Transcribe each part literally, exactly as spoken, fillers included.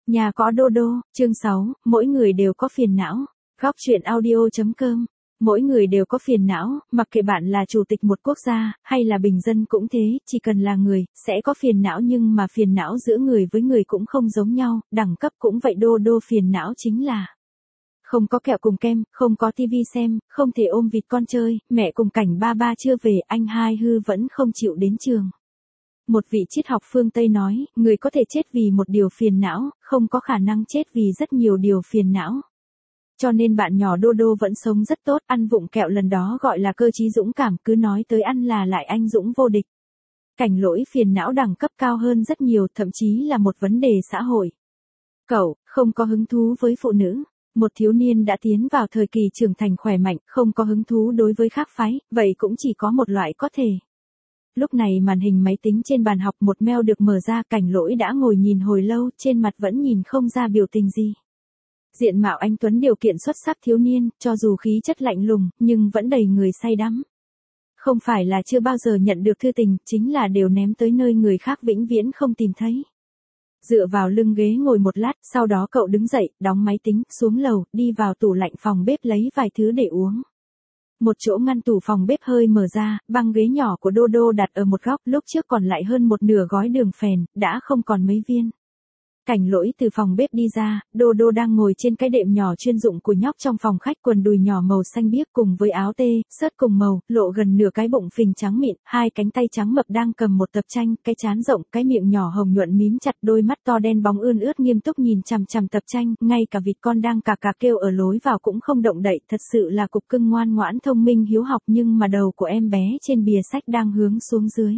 Nhà có đô đô, chương sáu, mỗi người đều có phiền não. Góc chuyện audio.com. Mỗi người đều có phiền não, mặc kệ bạn là chủ tịch một quốc gia, hay là bình dân cũng thế, chỉ cần là người, sẽ có phiền não nhưng mà phiền não giữa người với người cũng không giống nhau, đẳng cấp cũng vậy. Đô đô phiền não chính là không có kẹo cùng kem, không có tivi xem, không thể ôm vịt con chơi, mẹ cùng cảnh ba ba chưa về, anh hai hư vẫn không chịu đến trường. Một vị triết học phương Tây nói, người có thể chết vì một điều phiền não, không có khả năng chết vì rất nhiều điều phiền não. Cho nên bạn nhỏ đô đô vẫn sống rất tốt, ăn vụng kẹo lần đó gọi là cơ trí dũng cảm, cứ nói tới ăn là lại anh dũng vô địch. Cảnh lỗi phiền não đẳng cấp cao hơn rất nhiều, thậm chí là một vấn đề xã hội. Cậu, không có hứng thú với phụ nữ. Một thiếu niên đã tiến vào thời kỳ trưởng thành khỏe mạnh, không có hứng thú đối với khác phái, vậy cũng chỉ có một loại có thể. Lúc này màn hình máy tính trên bàn học một mail được mở ra, cảnh lỗi đã ngồi nhìn hồi lâu, trên mặt vẫn nhìn không ra biểu tình gì. Diện mạo anh tuấn điều kiện xuất sắc thiếu niên, cho dù khí chất lạnh lùng, nhưng vẫn đầy người say đắm. Không phải là chưa bao giờ nhận được thư tình, chính là đều ném tới nơi người khác vĩnh viễn không tìm thấy. Dựa vào lưng ghế ngồi một lát, sau đó cậu đứng dậy, đóng máy tính, xuống lầu, đi vào tủ lạnh phòng bếp lấy vài thứ để uống. Một chỗ ngăn tủ phòng bếp hơi mở ra, băng ghế nhỏ của đô đô đặt ở một góc, lúc trước còn lại hơn một nửa gói đường phèn, đã không còn mấy viên. Cảnh lỗi từ phòng bếp đi ra, đô đô đang ngồi trên cái đệm nhỏ chuyên dụng của nhóc trong phòng khách, quần đùi nhỏ màu xanh biếc cùng với áo tê, sớt cùng màu, lộ gần nửa cái bụng phình trắng mịn, hai cánh tay trắng mập đang cầm một tập tranh, cái trán rộng, cái miệng nhỏ hồng nhuận mím chặt, đôi mắt to đen bóng ươn ướt nghiêm túc nhìn chằm chằm tập tranh, ngay cả vịt con đang cà cà kêu ở lối vào cũng không động đậy, thật sự là cục cưng ngoan ngoãn thông minh hiếu học, nhưng mà đầu của em bé trên bìa sách đang hướng xuống dưới.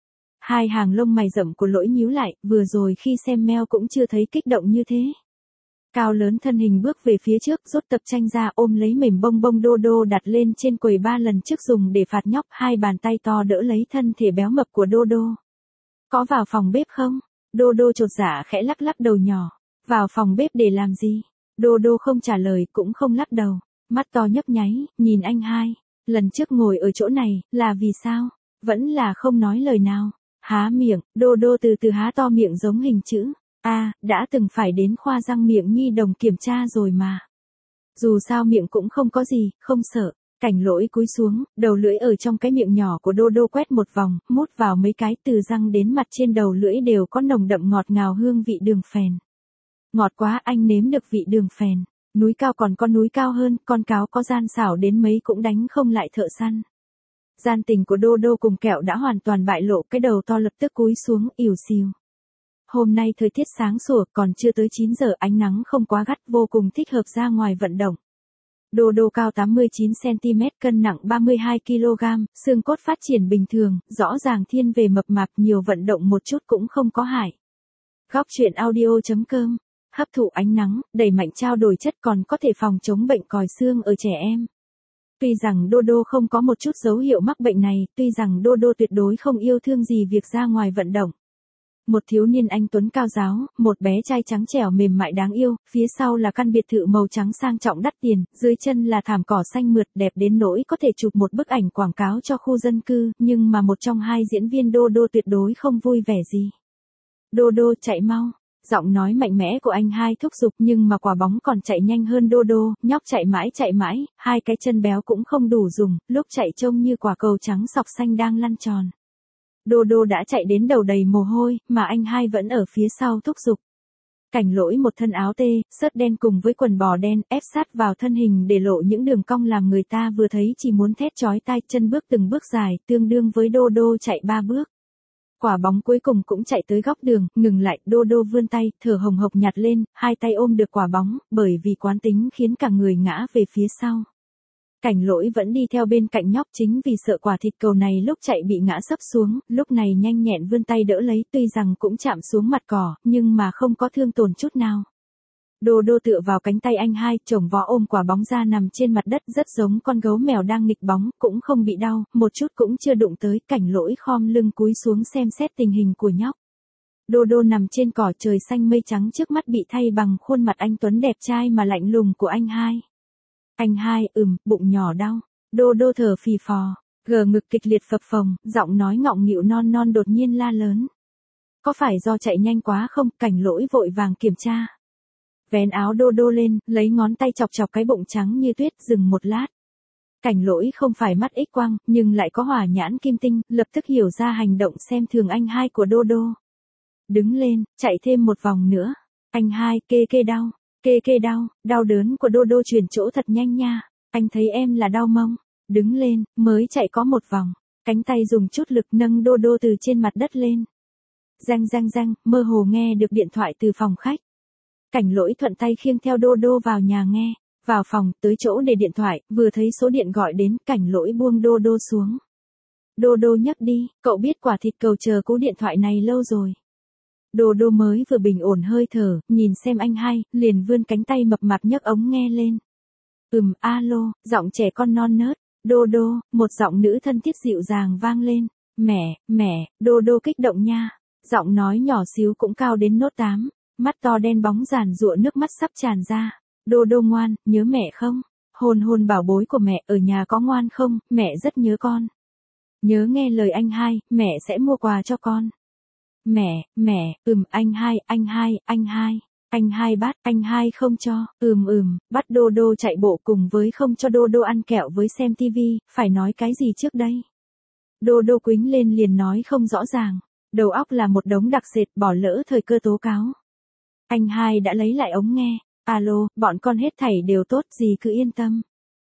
Hai hàng lông mày rậm của lỗi nhíu lại, vừa rồi khi xem mail cũng chưa thấy kích động như thế. Cao lớn thân hình bước về phía trước, rút tập tranh ra, ôm lấy mềm bông bông đô đô đặt lên trên quầy ba lần trước dùng để phạt nhóc, hai bàn tay to đỡ lấy thân thể béo mập của đô đô. Có vào phòng bếp không? Đô đô chột dạ khẽ lắc lắc đầu nhỏ. Vào phòng bếp để làm gì? Đô đô không trả lời, cũng không lắc đầu. Mắt to nhấp nháy, nhìn anh hai. Lần trước ngồi ở chỗ này, là vì sao? Vẫn là không nói lời nào. Há miệng, đô đô từ từ há to miệng giống hình chữ A, đã từng phải đến khoa răng miệng nhi đồng kiểm tra rồi mà. Dù sao miệng cũng không có gì, không sợ. Cảnh lỗi cúi xuống, đầu lưỡi ở trong cái miệng nhỏ của đô đô quét một vòng, mút vào mấy cái, từ răng đến mặt trên đầu lưỡi đều có nồng đậm ngọt ngào hương vị đường phèn. Ngọt quá, anh nếm được vị đường phèn. Núi cao còn có núi cao hơn, con cáo có gian xảo đến mấy cũng đánh không lại thợ săn. Gian tình của đô đô cùng kẹo đã hoàn toàn bại lộ, cái đầu to lập tức cúi xuống, ỉu xìu. Hôm nay thời tiết sáng sủa, còn chưa tới chín giờ, ánh nắng không quá gắt, vô cùng thích hợp ra ngoài vận động. Đô đô cao tám mươi chín xăng-ti mét, cân nặng ba mươi hai ki lô gam, xương cốt phát triển bình thường, rõ ràng thiên về mập mạp, nhiều vận động một chút cũng không có hại. Góc chuyện audio.com. Hấp thụ ánh nắng, đẩy mạnh trao đổi chất, còn có thể phòng chống bệnh còi xương ở trẻ em. Tuy rằng đô đô không có một chút dấu hiệu mắc bệnh này, tuy rằng đô đô tuyệt đối không yêu thương gì việc ra ngoài vận động. Một thiếu niên anh tuấn cao giáo, một bé trai trắng trẻo mềm mại đáng yêu, phía sau là căn biệt thự màu trắng sang trọng đắt tiền, dưới chân là thảm cỏ xanh mượt đẹp đến nỗi có thể chụp một bức ảnh quảng cáo cho khu dân cư, nhưng mà một trong hai diễn viên đô đô tuyệt đối không vui vẻ gì. Đô đô chạy mau. Giọng nói mạnh mẽ của anh hai thúc giục, nhưng mà quả bóng còn chạy nhanh hơn đô đô, nhóc chạy mãi chạy mãi, hai cái chân béo cũng không đủ dùng, lúc chạy trông như quả cầu trắng sọc xanh đang lăn tròn. Đô đô đã chạy đến đầu đầy mồ hôi, mà anh hai vẫn ở phía sau thúc giục. Cảnh lỗi một thân áo tê, sớt đen cùng với quần bò đen, ép sát vào thân hình để lộ những đường cong làm người ta vừa thấy chỉ muốn thét chói tai, chân bước từng bước dài, tương đương với đô đô chạy ba bước. Quả bóng cuối cùng cũng chạy tới góc đường, ngừng lại, đô đô vươn tay, thở hồng hộc nhặt lên, hai tay ôm được quả bóng, bởi vì quán tính khiến cả người ngã về phía sau. Cảnh lỗi vẫn đi theo bên cạnh nhóc, chính vì sợ quả thịt cầu này lúc chạy bị ngã sấp xuống, lúc này nhanh nhẹn vươn tay đỡ lấy, tuy rằng cũng chạm xuống mặt cỏ, nhưng mà không có thương tổn chút nào. Đô đô tựa vào cánh tay anh hai, chồng vó ôm quả bóng ra nằm trên mặt đất rất giống con gấu mèo đang nghịch bóng, cũng không bị đau, một chút cũng chưa đụng tới, cảnh lỗi khom lưng cúi xuống xem xét tình hình của nhóc. Đô đô nằm trên cỏ, trời xanh mây trắng trước mắt bị thay bằng khuôn mặt anh tuấn đẹp trai mà lạnh lùng của anh hai. Anh hai, ừm, bụng nhỏ đau. Đô đô thở phì phò, gờ ngực kịch liệt phập phồng, giọng nói ngọng nghịu non non đột nhiên la lớn. Có phải do chạy nhanh quá không? Cảnh lỗi vội vàng kiểm tra. Vén áo Đô Đô lên, lấy ngón tay chọc chọc cái bụng trắng như tuyết, dừng một lát. Cảnh Lỗi không phải mắt ích quang, nhưng lại có hỏa nhãn kim tinh, lập tức hiểu ra hành động xem thường anh hai của Đô Đô. Đứng lên, chạy thêm một vòng nữa. Anh hai, kê kê đau, kê kê đau, đau đớn của Đô Đô chuyển chỗ thật nhanh nha. Anh thấy em là đau mông. Đứng lên, mới chạy có một vòng. Cánh tay dùng chút lực nâng Đô Đô từ trên mặt đất lên. Răng răng răng, mơ hồ nghe được điện thoại từ phòng khách. Cảnh Lỗi thuận tay khiêng theo Đô Đô vào nhà nghe. Vào phòng, tới chỗ để điện thoại, vừa thấy số điện gọi đến, Cảnh Lỗi buông Đô Đô xuống. Đô Đô nhấc đi, cậu biết quả thịt cầu chờ cú điện thoại này lâu rồi. Đô Đô mới vừa bình ổn hơi thở, nhìn xem anh hai, liền vươn cánh tay mập mạp nhấc ống nghe lên. Ừm, alo, giọng trẻ con non nớt. Đô Đô, một giọng nữ thân thiết dịu dàng vang lên. Mẹ, mẹ, Đô Đô kích động nha. Giọng nói nhỏ xíu cũng cao đến nốt tám. Mắt to đen bóng giàn giụa nước mắt sắp tràn ra. Đô Đô ngoan, nhớ mẹ không? Hôn hôn bảo bối của mẹ, ở nhà có ngoan không? Mẹ rất nhớ con. Nhớ nghe lời anh hai, mẹ sẽ mua quà cho con. Mẹ, mẹ, ừm, anh hai, anh hai, anh hai. Anh hai bắt, anh hai không cho, ừm ừm, bắt Đô Đô chạy bộ cùng với không cho Đô Đô ăn kẹo với xem tivi, phải nói cái gì trước đây? Đô Đô quýnh lên liền nói không rõ ràng, đầu óc là một đống đặc sệt, bỏ lỡ thời cơ tố cáo. Anh hai đã lấy lại ống nghe, alo, bọn con hết thảy đều tốt, gì cứ yên tâm.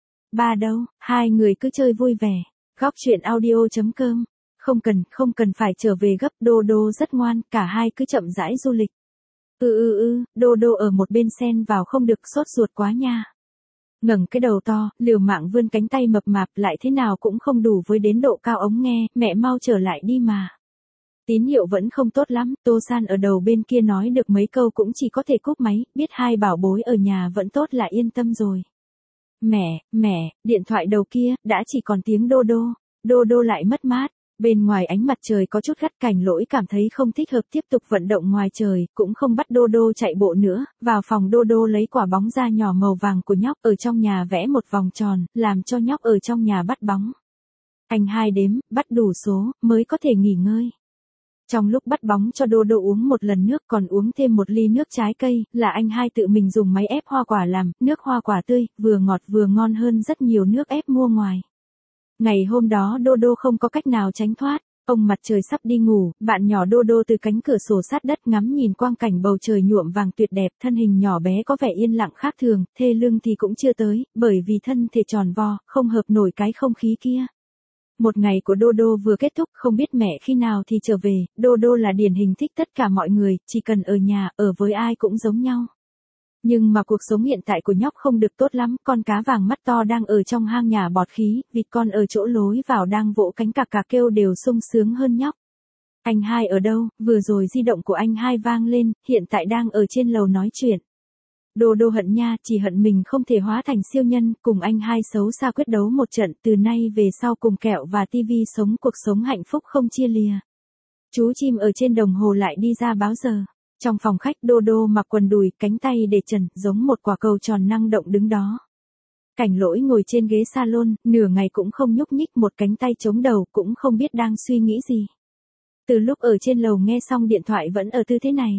Ba đâu, hai người cứ chơi vui vẻ, góc chuyện audio chấm com, không cần, không cần phải trở về gấp, Đô Đô rất ngoan, cả hai cứ chậm rãi du lịch. Ừ ừ ừ, Đô Đô ở một bên xen vào không được, sốt ruột quá nha. Ngẩng cái đầu to, liều mạng vươn cánh tay mập mạp, lại thế nào cũng không đủ với đến độ cao ống nghe, mẹ mau trở lại đi mà. Tín hiệu vẫn không tốt lắm, Tô San ở đầu bên kia nói được mấy câu cũng chỉ có thể cúp máy, biết hai bảo bối ở nhà vẫn tốt là yên tâm rồi. Mẹ, mẹ, điện thoại đầu kia, đã chỉ còn tiếng Đô Đô, Đô Đô lại mất mát. Bên ngoài ánh mặt trời có chút gắt, Cảnh Lỗi cảm thấy không thích hợp tiếp tục vận động ngoài trời, cũng không bắt Đô Đô chạy bộ nữa, vào phòng Đô Đô lấy quả bóng ra nhỏ màu vàng của nhóc ở trong nhà vẽ một vòng tròn, làm cho nhóc ở trong nhà bắt bóng. Anh hai đếm, bắt đủ số, mới có thể nghỉ ngơi. Trong lúc bắt bóng cho Đô Đô uống một lần nước còn uống thêm một ly nước trái cây, là anh hai tự mình dùng máy ép hoa quả làm, nước hoa quả tươi, vừa ngọt vừa ngon hơn rất nhiều nước ép mua ngoài. Ngày hôm đó Đô Đô không có cách nào tránh thoát, ông mặt trời sắp đi ngủ, bạn nhỏ Đô Đô từ cánh cửa sổ sát đất ngắm nhìn quang cảnh bầu trời nhuộm vàng tuyệt đẹp, thân hình nhỏ bé có vẻ yên lặng khác thường, thê lương thì cũng chưa tới, bởi vì thân thể tròn vo, không hợp nổi cái không khí kia. Một ngày của Đô Đô vừa kết thúc, không biết mẹ khi nào thì trở về, Đô Đô là điển hình thích tất cả mọi người, chỉ cần ở nhà, ở với ai cũng giống nhau. Nhưng mà cuộc sống hiện tại của nhóc không được tốt lắm, con cá vàng mắt to đang ở trong hang nhà bọt khí, vịt con ở chỗ lối vào đang vỗ cánh cạc cạc kêu đều sung sướng hơn nhóc. Anh hai ở đâu, vừa rồi di động của anh hai vang lên, hiện tại đang ở trên lầu nói chuyện. Đô Đô hận nha, chỉ hận mình không thể hóa thành siêu nhân, cùng anh hai xấu xa quyết đấu một trận, từ nay về sau cùng kẹo và tivi sống cuộc sống hạnh phúc không chia lìa. Chú chim ở trên đồng hồ lại đi ra báo giờ. Trong phòng khách Đô Đô mặc quần đùi, cánh tay để trần, giống một quả cầu tròn năng động đứng đó. Cảnh Lỗi ngồi trên ghế salon, nửa ngày cũng không nhúc nhích, một cánh tay chống đầu, cũng không biết đang suy nghĩ gì. Từ lúc ở trên lầu nghe xong điện thoại vẫn ở tư thế này.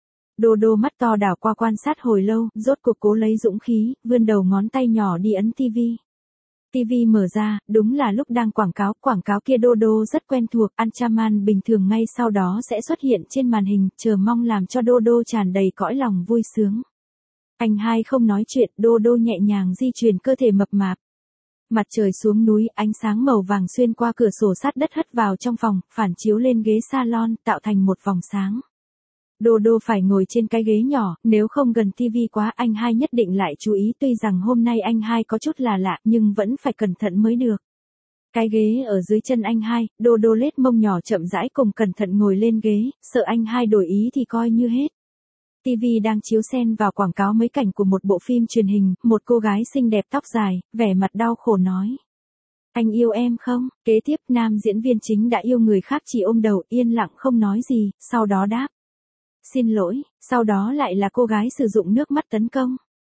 Đô Đô mắt to đảo qua quan sát hồi lâu, rốt cuộc cố lấy dũng khí, vươn đầu ngón tay nhỏ đi ấn tivi. Tivi mở ra, đúng là lúc đang quảng cáo, quảng cáo kia Đô Đô rất quen thuộc, Anchaman bình thường ngay sau đó sẽ xuất hiện trên màn hình, chờ mong làm cho Đô Đô tràn đầy cõi lòng vui sướng. Anh hai không nói chuyện, Đô Đô nhẹ nhàng di chuyển cơ thể mập mạp. Mặt trời xuống núi, ánh sáng màu vàng xuyên qua cửa sổ sát đất hất vào trong phòng, phản chiếu lên ghế salon, tạo thành một vòng sáng. Đô Đô phải ngồi trên cái ghế nhỏ, nếu không gần tivi quá anh hai nhất định lại chú ý, tuy rằng hôm nay anh hai có chút là lạ nhưng vẫn phải cẩn thận mới được. Cái ghế ở dưới chân anh hai, Đô Đô lết mông nhỏ chậm rãi cùng cẩn thận ngồi lên ghế, sợ anh hai đổi ý thì coi như hết. Tivi đang chiếu xen vào quảng cáo mấy cảnh của một bộ phim truyền hình, một cô gái xinh đẹp tóc dài, vẻ mặt đau khổ nói. Anh yêu em không? Kế tiếp nam diễn viên chính đã yêu người khác chỉ ôm đầu yên lặng không nói gì, sau đó đáp. Xin lỗi, sau đó lại là cô gái sử dụng nước mắt tấn công.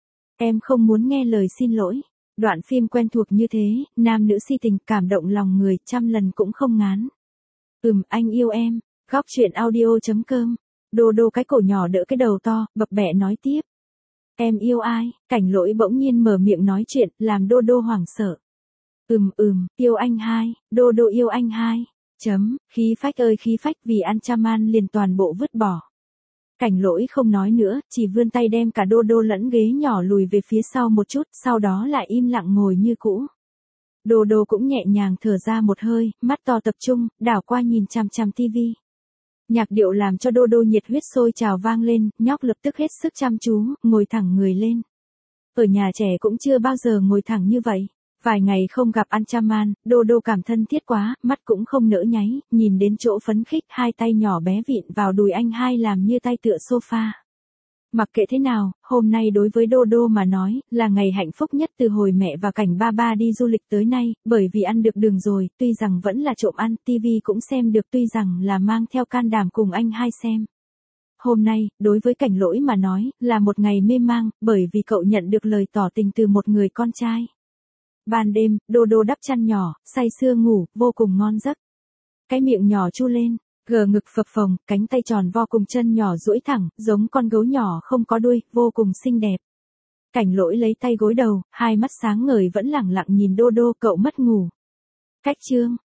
Em không muốn nghe lời xin lỗi. Đoạn phim quen thuộc như thế, nam nữ si tình cảm động lòng người trăm lần cũng không ngán. Ừm, anh yêu em. Góc chuyện audio chấm com. Đô Đô cái cổ nhỏ đỡ cái đầu to, bập bẹ nói tiếp. Em yêu ai? Cảnh Lỗi bỗng nhiên mở miệng nói chuyện, làm Đô Đô hoảng sợ. Ừm ừm, yêu anh hai, Đô Đô yêu anh hai. Chấm, khí phách ơi khí phách, vì ăn Chaman liền toàn bộ vứt bỏ. Cảnh Lỗi không nói nữa, chỉ vươn tay đem cả Đô Đô lẫn ghế nhỏ lùi về phía sau một chút, sau đó lại im lặng ngồi như cũ. Đô Đô cũng nhẹ nhàng thở ra một hơi, mắt to tập trung, đảo qua nhìn chằm chằm tivi. Nhạc điệu làm cho Đô Đô nhiệt huyết sôi trào vang lên, nhóc lập tức hết sức chăm chú, ngồi thẳng người lên. Ở nhà trẻ cũng chưa bao giờ ngồi thẳng như vậy. Vài ngày không gặp Anchaman, Đô Đô cảm thân thiết quá, mắt cũng không nỡ nháy, nhìn đến chỗ phấn khích, hai tay nhỏ bé vịn vào đùi anh hai làm như tay tựa sofa. Mặc kệ thế nào, hôm nay đối với Đô Đô mà nói, là ngày hạnh phúc nhất từ hồi mẹ và Cảnh ba ba đi du lịch tới nay, bởi vì ăn được đường rồi, tuy rằng vẫn là trộm ăn, tivi cũng xem được tuy rằng là mang theo can đảm cùng anh hai xem. Hôm nay, đối với Cảnh Lỗi mà nói, là một ngày mê mang, bởi vì cậu nhận được lời tỏ tình từ một người con trai. Ban đêm, Đô Đô đắp chăn nhỏ, say sưa ngủ, vô cùng ngon giấc. Cái miệng nhỏ chu lên, gờ ngực phập phồng, cánh tay tròn vo cùng chân nhỏ duỗi thẳng, giống con gấu nhỏ không có đuôi, vô cùng xinh đẹp. Cảnh Lỗi lấy tay gối đầu, hai mắt sáng ngời vẫn lẳng lặng nhìn Đô Đô, cậu mất ngủ. Cách chương